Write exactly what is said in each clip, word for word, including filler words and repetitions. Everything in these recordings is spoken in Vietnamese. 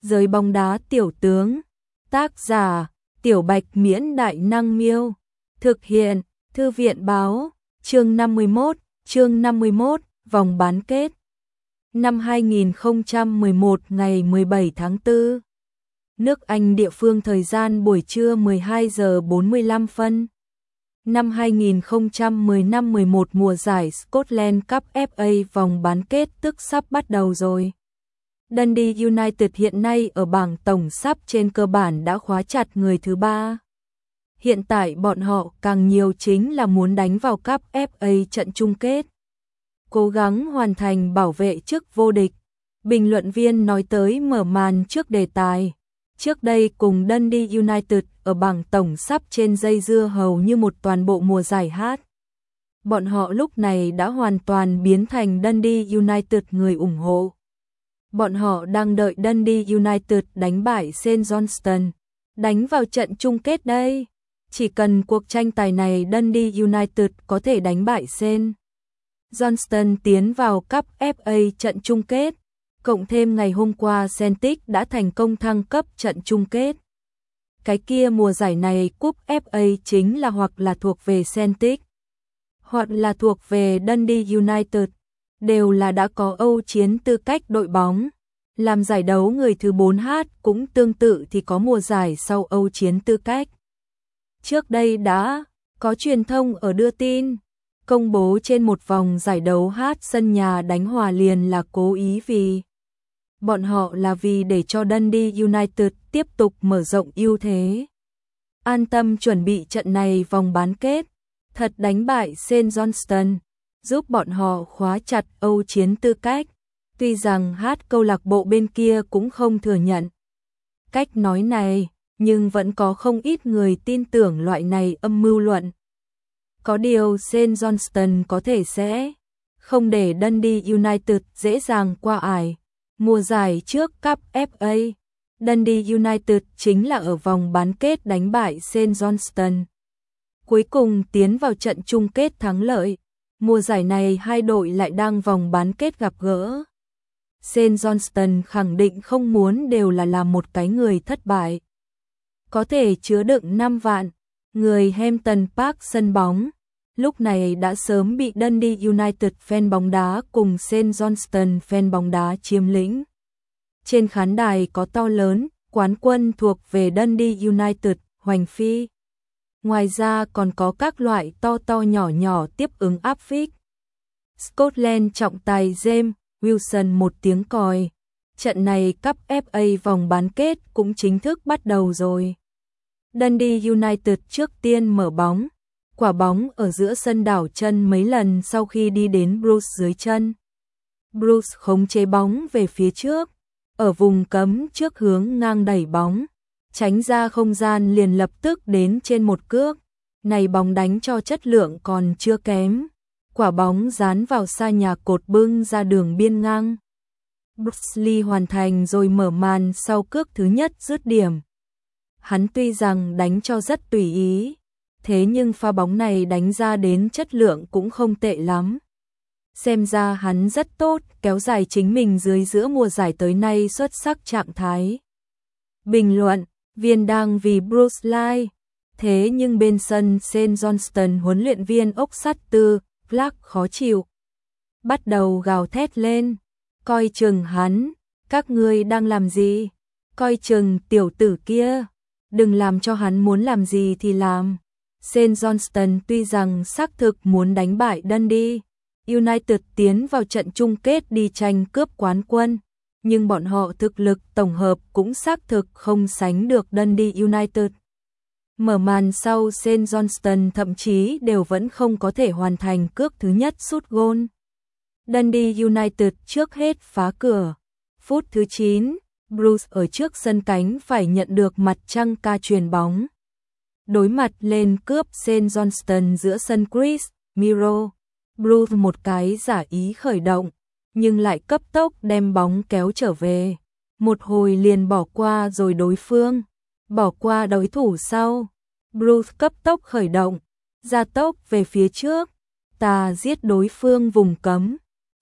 Giới bóng đá tiểu tướng. Tác giả: Tiểu Bạch Miễn Đại Năng Miêu. Thực hiện: Thư viện Báo. Chương năm mươi mốt, chương năm mươi mốt, vòng bán kết. Năm hai nghìn không trăm mười một ngày mười bảy tháng tư. Nước Anh địa phương thời gian buổi trưa mười hai giờ bốn mươi lăm phân. Năm hai nghìn không trăm mười lăm mười một mùa giải Scotland Cup ép a vòng bán kết tức sắp bắt đầu rồi. Dundee United hiện nay ở bảng tổng sắp trên cơ bản đã khóa chặt người thứ ba. Hiện tại bọn họ càng nhiều chính là muốn đánh vào Cup ép a trận chung kết. Cố gắng hoàn thành bảo vệ chức vô địch. Bình luận viên nói tới mở màn trước đề tài. Trước đây cùng Dundee United ở bảng tổng sắp trên dây dưa hầu như một toàn bộ mùa giải hát. Bọn họ lúc này đã hoàn toàn biến thành Dundee United người ủng hộ. Bọn họ đang đợi Dundee United đánh bại Saint Johnstone, đánh vào trận chung kết đây. Chỉ cần cuộc tranh tài này Dundee United có thể đánh bại Saint Johnstone tiến vào Cup ép a trận chung kết, cộng thêm ngày hôm qua Celtic đã thành công thăng cấp trận chung kết. Cái kia mùa giải này cúp ép a chính là hoặc là thuộc về Celtic, hoặc là thuộc về Dundee United, đều là đã có Âu chiến tư cách đội bóng. Làm giải đấu người thứ bốn h cũng tương tự thì có mùa giải sau Âu chiến tư cách. Trước đây đã có truyền thông ở đưa tin, công bố trên một vòng giải đấu H sân nhà đánh hòa liền là cố ý vì bọn họ là vì để cho Dundee United tiếp tục mở rộng ưu thế. An tâm chuẩn bị trận này vòng bán kết, thật đánh bại Saint Johnstone, giúp bọn họ khóa chặt Âu chiến tư cách. Tuy rằng hát câu lạc bộ bên kia cũng không thừa nhận cách nói này, nhưng vẫn có không ít người tin tưởng loại này âm mưu luận. Có điều Saint Johnstone có thể sẽ không để Dundee United dễ dàng qua ải. Mùa giải trước Cup ép a, Dundee United chính là ở vòng bán kết đánh bại Saint Johnstone, cuối cùng tiến vào trận chung kết thắng lợi. Mùa giải này hai đội lại đang vòng bán kết gặp gỡ. Saint Johnstone khẳng định không muốn đều là làm một cái người thất bại. Có thể chứa đựng năm vạn người Hampton Park sân bóng, lúc này đã sớm bị Dundee United fan bóng đá cùng Saint Johnstone fan bóng đá chiếm lĩnh. Trên khán đài có to lớn, quán quân thuộc về Dundee United, hoành phi. Ngoài ra còn có các loại to to nhỏ nhỏ tiếp ứng áp phích. Scotland trọng tài James Wilson một tiếng còi. Trận này Cup ép a vòng bán kết cũng chính thức bắt đầu rồi. Dundee United trước tiên mở bóng. Quả bóng ở giữa sân đảo chân mấy lần sau khi đi đến Bruce dưới chân. Bruce khống chế bóng về phía trước, ở vùng cấm trước hướng ngang đẩy bóng, tránh ra không gian liền lập tức đến trên một cước. Này bóng đánh cho chất lượng còn chưa kém. Quả bóng dán vào xa nhà cột bưng ra đường biên ngang. Bruce Lee hoàn thành rồi mở màn sau cước thứ nhất dứt điểm. Hắn tuy rằng đánh cho rất tùy ý, thế nhưng pha bóng này đánh ra đến chất lượng cũng không tệ lắm. Xem ra hắn rất tốt, kéo dài chính mình dưới giữa mùa giải tới nay xuất sắc trạng thái. Bình luận viên đang vì Bruce Lee, thế nhưng bên sân Saint Johnstone huấn luyện viên ốc sắt tư Clark khó chịu, bắt đầu gào thét lên, coi chừng hắn, các ngươi đang làm gì, coi chừng tiểu tử kia, đừng làm cho hắn muốn làm gì thì làm. Saint Johnstone tuy rằng xác thực muốn đánh bại Dundee United tiến vào trận chung kết đi tranh cướp quán quân, nhưng bọn họ thực lực tổng hợp cũng xác thực không sánh được Dundee United. Mở màn sau Saint Johnstone thậm chí đều vẫn không có thể hoàn thành cước thứ nhất sút gôn. Dundee United trước hết phá cửa. Phút thứ chín, Bruce ở trước sân cánh phải nhận được mặt trăng ca chuyền bóng. Đối mặt lên cướp Saint Johnstone giữa sân Chris Miro. Bruce một cái giả ý khởi động, nhưng lại cấp tốc đem bóng kéo trở về. Một hồi liền bỏ qua rồi đối phương. Bỏ qua đối thủ sau. Bruce cấp tốc khởi động, gia tốc về phía trước, tà giết đối phương vùng cấm.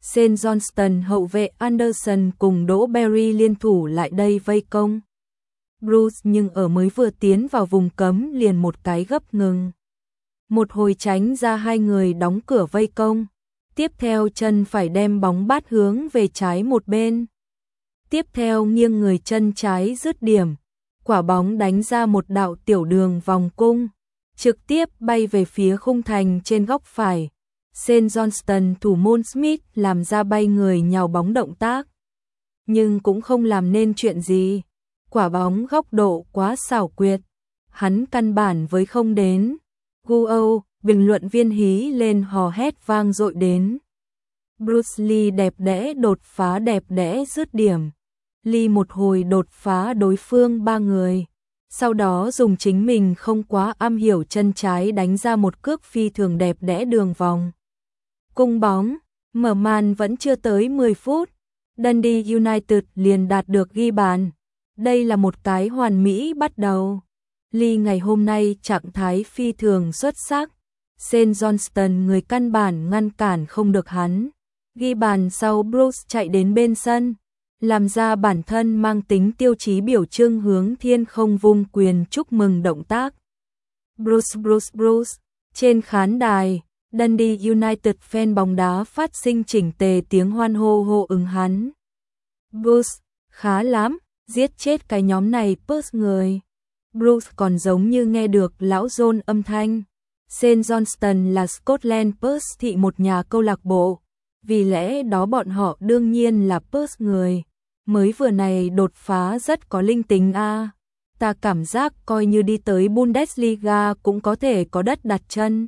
Shane Johnston hậu vệ Anderson cùng Đỗ Berry liên thủ lại đây vây công Bruce, nhưng ở mới vừa tiến vào vùng cấm liền một cái gấp ngừng. Một hồi tránh ra hai người đóng cửa vây công. Tiếp theo chân phải đem bóng bát hướng về trái một bên. Tiếp theo nghiêng người chân trái dứt điểm. Quả bóng đánh ra một đạo tiểu đường vòng cung, trực tiếp bay về phía khung thành trên góc phải. Shane Johnston thủ môn Smith làm ra bay người nhào bóng động tác, nhưng cũng không làm nên chuyện gì. Quả bóng góc độ quá xảo quyệt, hắn căn bản với không đến. Guo, bình luận viên hí lên hò hét vang dội đến. Bruce Lee đẹp đẽ đột phá đẹp đẽ dứt điểm. Lee một hồi đột phá đối phương ba người, sau đó dùng chính mình không quá am hiểu chân trái đánh ra một cước phi thường đẹp đẽ đường vòng. Cung bóng, mở màn vẫn chưa tới mười phút, Dundee United liền đạt được ghi bàn. Đây là một cái hoàn mỹ bắt đầu. Lee ngày hôm nay trạng thái phi thường xuất sắc. Shane Johnston người căn bản ngăn cản không được hắn. Ghi bàn sau Bruce chạy đến bên sân, làm ra bản thân mang tính tiêu chí biểu trưng hướng thiên không vung quyền chúc mừng động tác. Bruce Bruce Bruce, trên khán đài, Dundee United fan bóng đá phát sinh chỉnh tề tiếng hoan hô hô ứng hắn. Bruce, khá lắm, giết chết cái nhóm này Spurs người. Bruce còn giống như nghe được lão John âm thanh. Shane Johnston là Scotland Spurs thị một nhà câu lạc bộ, vì lẽ đó bọn họ đương nhiên là Spurs người. Mới vừa này đột phá rất có linh tính a. À. Ta cảm giác coi như đi tới Bundesliga cũng có thể có đất đặt chân.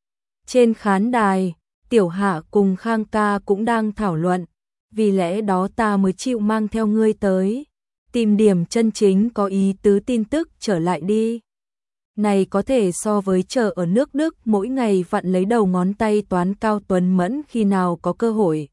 Trên khán đài, Tiểu Hạ cùng Khang ca cũng đang thảo luận, vì lẽ đó ta mới chịu mang theo ngươi tới. Tìm điểm chân chính có ý tứ tin tức trở lại đi. Này có thể so với chờ ở nước Đức mỗi ngày vặn lấy đầu ngón tay toán Cao Tuấn Mẫn khi nào có cơ hội.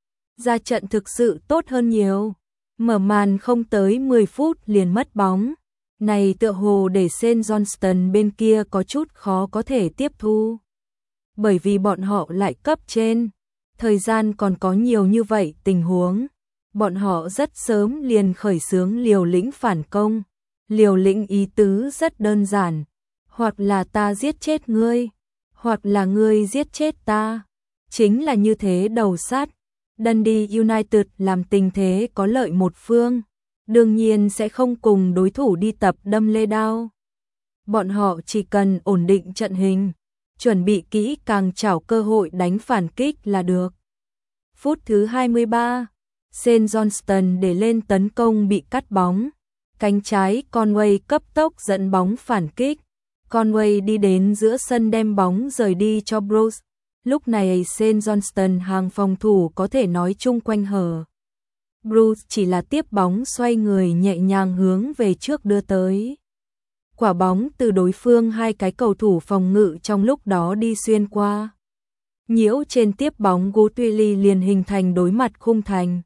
Ra trận thực sự tốt hơn nhiều. Mở màn không tới mười phút liền mất bóng. Này tựa hồ để Shane Johnston bên kia có chút khó có thể tiếp thu. Bởi vì bọn họ lại cấp trên. Thời gian còn có nhiều như vậy tình huống. Bọn họ rất sớm liền khởi xướng liều lĩnh phản công. Liều lĩnh ý tứ rất đơn giản. Hoặc là ta giết chết ngươi, hoặc là ngươi giết chết ta. Chính là như thế đầu sát. Dundee United làm tình thế có lợi một phương, đương nhiên sẽ không cùng đối thủ đi tập đâm lê đao. Bọn họ chỉ cần ổn định trận hình, chuẩn bị kỹ càng chảo cơ hội đánh phản kích là được. Phút thứ hai mươi ba, Shane Johnston để lên tấn công bị cắt bóng. Cánh trái Conway cấp tốc dẫn bóng phản kích. Conway đi đến giữa sân đem bóng rời đi cho Bruce. Lúc này Shane Johnston hàng phòng thủ có thể nói chung quanh hở. Bruce chỉ là tiếp bóng xoay người nhẹ nhàng hướng về trước đưa tới. Quả bóng từ đối phương hai cái cầu thủ phòng ngự trong lúc đó đi xuyên qua. Nhiễu trên tiếp bóng Guthrie liền hình thành đối mặt khung thành.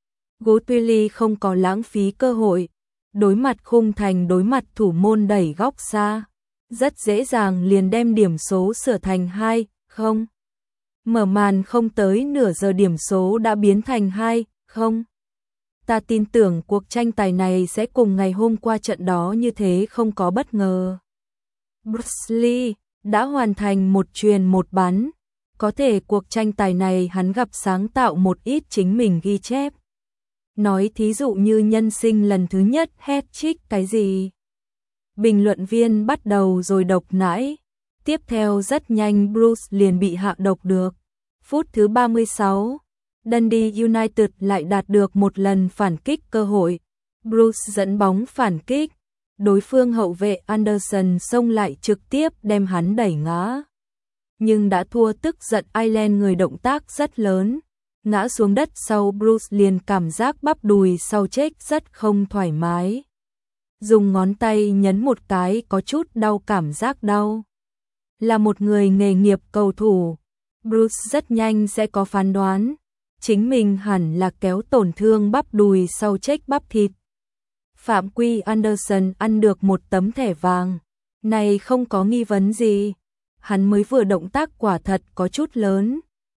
Guthrie không có lãng phí cơ hội. Đối mặt khung thành đối mặt thủ môn đẩy góc xa. Rất dễ dàng liền đem điểm số sửa thành hai không. Mở màn không tới nửa giờ điểm số đã biến thành hai không. Ta tin tưởng cuộc tranh tài này sẽ cùng ngày hôm qua trận đó như thế không có bất ngờ. Bruce Lee đã hoàn thành một chuyền một bắn. Có thể cuộc tranh tài này hắn gặp sáng tạo một ít chính mình ghi chép. Nói thí dụ như nhân sinh lần thứ nhất hat-trick cái gì. Bình luận viên bắt đầu rồi độc nãi. Tiếp theo rất nhanh Bruce liền bị hạ độc được. Phút thứ ba mươi sáu, Dundee United lại đạt được một lần phản kích cơ hội. Bruce dẫn bóng phản kích. Đối phương hậu vệ Anderson xông lại trực tiếp đem hắn đẩy ngã. Nhưng đã thua tức giận Ireland người động tác rất lớn. Ngã xuống đất sau Bruce liền cảm giác bắp đùi sau chết rất không thoải mái. Dùng ngón tay nhấn một cái có chút đau cảm giác đau. Là một người nghề nghiệp cầu thủ, Bruce rất nhanh sẽ có phán đoán. Chính mình hẳn là kéo tổn thương bắp đùi sau chết bắp thịt. Phạm Quy Anderson ăn được một tấm thẻ vàng. Này không có nghi vấn gì. Hắn mới vừa động tác quả thật có chút lớn.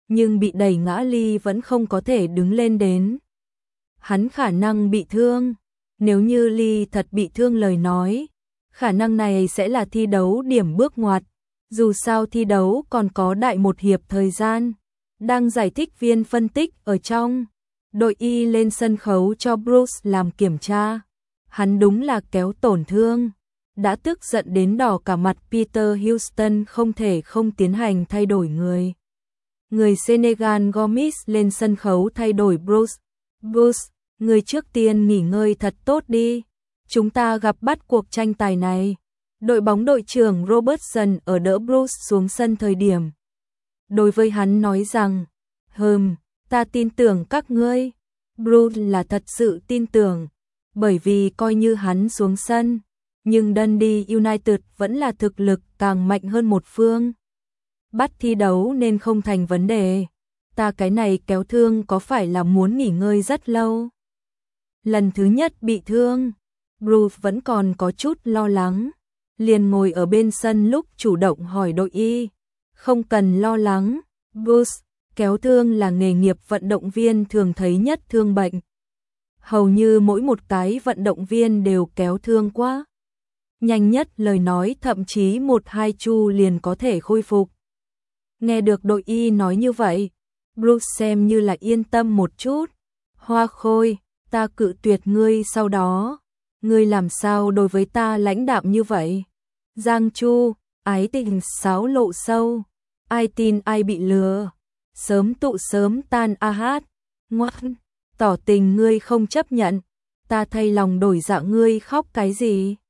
nhưng bị đẩy ngã Lee vẫn không có thể đứng lên đến. Hắn khả năng bị thương, nếu như Lee thật bị thương lời nói, khả năng này sẽ là thi đấu điểm bước ngoặt, dù sao thi đấu còn có đại một hiệp thời gian. Đang giải thích viên phân tích ở trong, đội y lên sân khấu cho Bruce làm kiểm tra. Hắn đúng là kéo tổn thương, đã tức giận đến đỏ cả mặt. Peter Houston không thể không tiến hành thay đổi người. Người Senegal Gomis lên sân khấu thay đổi Bruce. Bruce, người trước tiên nghỉ ngơi thật tốt đi. Chúng ta gặp bắt cuộc tranh tài này. Đội bóng đội trưởng Robertson ở đỡ Bruce xuống sân thời điểm. Đối với hắn nói rằng, hừm, ta tin tưởng các ngươi. Bruce là thật sự tin tưởng, bởi vì coi như hắn xuống sân, nhưng Dundee United vẫn là thực lực càng mạnh hơn một phương. Bắt thi đấu nên không thành vấn đề. Ta cái này kéo thương có phải là muốn nghỉ ngơi rất lâu? Lần thứ nhất bị thương, Bruce vẫn còn có chút lo lắng, liền ngồi ở bên sân lúc chủ động hỏi đội y. Không cần lo lắng, Bruce, kéo thương là nghề nghiệp vận động viên thường thấy nhất thương bệnh. Hầu như mỗi một cái vận động viên đều kéo thương quá. Nhanh nhất lời nói thậm chí một hai chu liền có thể khôi phục. Nghe được đội y nói như vậy, Bruce xem như là yên tâm một chút. Hoa Khôi, ta cự tuyệt ngươi sau đó. Ngươi làm sao đối với ta lãnh đạm như vậy? Giang Chu, ái tình sáo lộ sâu. Ai tin ai bị lừa. Sớm tụ sớm tan a hát. Ngoan, tỏ tình ngươi không chấp nhận. Ta thay lòng đổi dạ ngươi khóc cái gì?